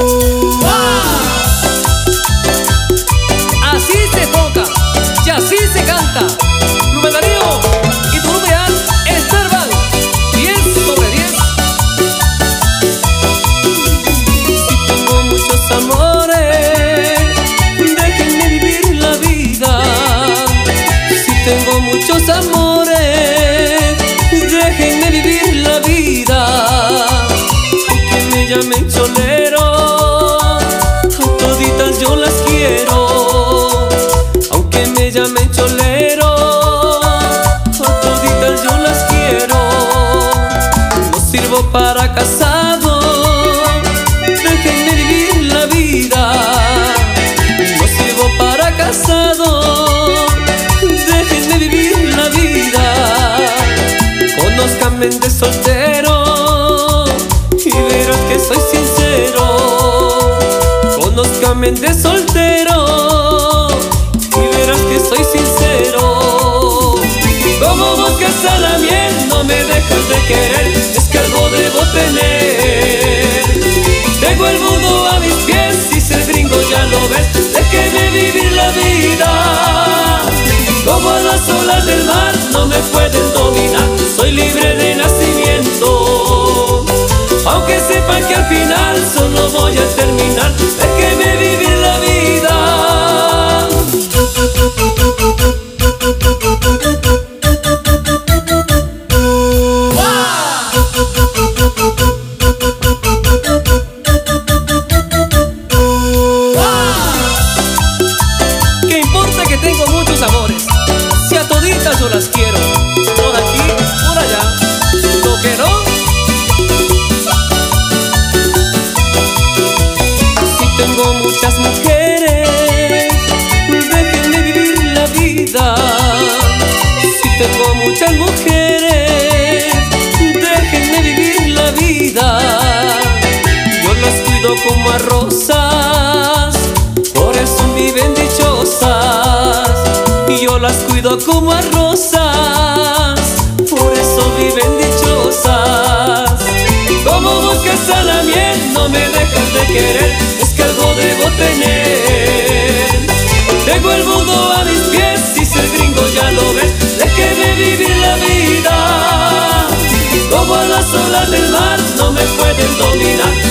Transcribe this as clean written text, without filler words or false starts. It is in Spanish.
Así se toca y así se canta. Rubén Darío y tu Rubial Esteban, 10/10. Si tengo muchos amores, déjenme vivir la vida. Si tengo muchos amores, déjenme vivir la vida. Aunque me llamen cholero, a toditas yo las quiero. Aunque me llamen cholero, a toditas yo las quiero. No sirvo para casado, déjenme vivir la vida. No sirvo para casado, déjenme vivir la vida. Conózcanme de soltero y verás que soy sincero. Conózcanme de soltero y verás que soy sincero. Como moscas a la miel no me dejas de querer, es que algo debo tener. Tengo el mundo a mis pies y ser gringo ya lo ves, déjeme vivir la vida. Como las olas del mar no me pueden dominar, soy libre de nacimiento. Aunque sepan que al final solo voy a terminar, déjeme vivir la vida. ¿Qué importa que tengo muchos amores? Si a toditas yo las quiero, por aquí, por allá, lo que no. Si tengo muchas mujeres, déjenme vivir la vida. Si tengo muchas mujeres, déjenme vivir la vida. Yo las cuido como a rosas, por eso viven dichosas. Y yo las cuido como a rosas, por eso viven dichosas. Como moscas a la miel no me dejas de querer, es que algo debo tener. Tengo el mundo a mis pies y ser gringo ya lo ves, déjeme vivir la vida. Como las olas del mar no me pueden dominar,